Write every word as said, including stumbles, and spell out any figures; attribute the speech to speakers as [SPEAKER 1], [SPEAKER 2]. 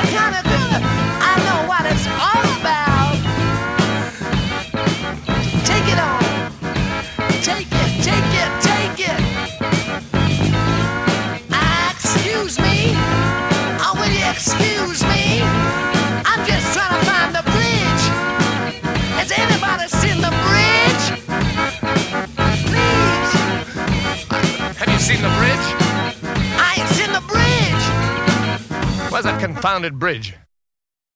[SPEAKER 1] kinda good. I know what it's all about. Take it on. Take it, take it, take it. Ah, excuse me. Oh, will you excuse me? I'm just trying to find the bridge. Has anybody seen the bridge? Please.
[SPEAKER 2] Have you seen the bridge?
[SPEAKER 1] I ain't seen the bridge.
[SPEAKER 2] Where's that confounded bridge?